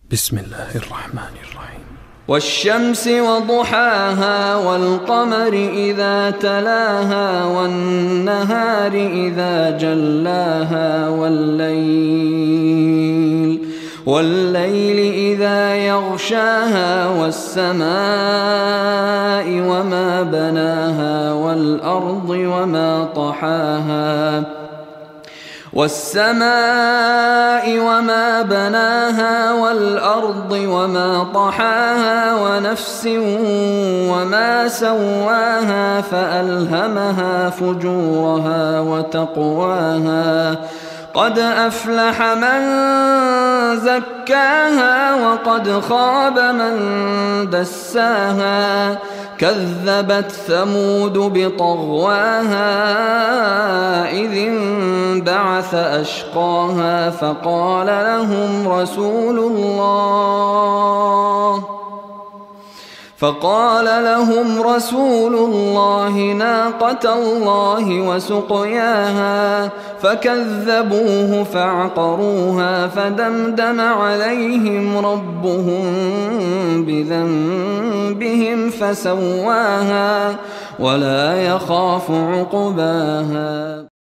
بسم الله الرحمن الرحيم. والشمس وضحاها والقمر إذا تلاها والنهار إذا جلاها والليل إذا يغشاها والسماء وما بناها والأرض وما طحاها ونفس وما سواها فألهمها فجورها وتقواها قد أفلح من زكاها وقد خاب من دساها كذبت ثمود بطغواها إذ انبعث أشقاها فقال لهم رسول الله ناقة الله وسقياها فكذبوه فعقروها فدمدم عليهم ربهم بذنبهم فسواها ولا يخاف عقباها.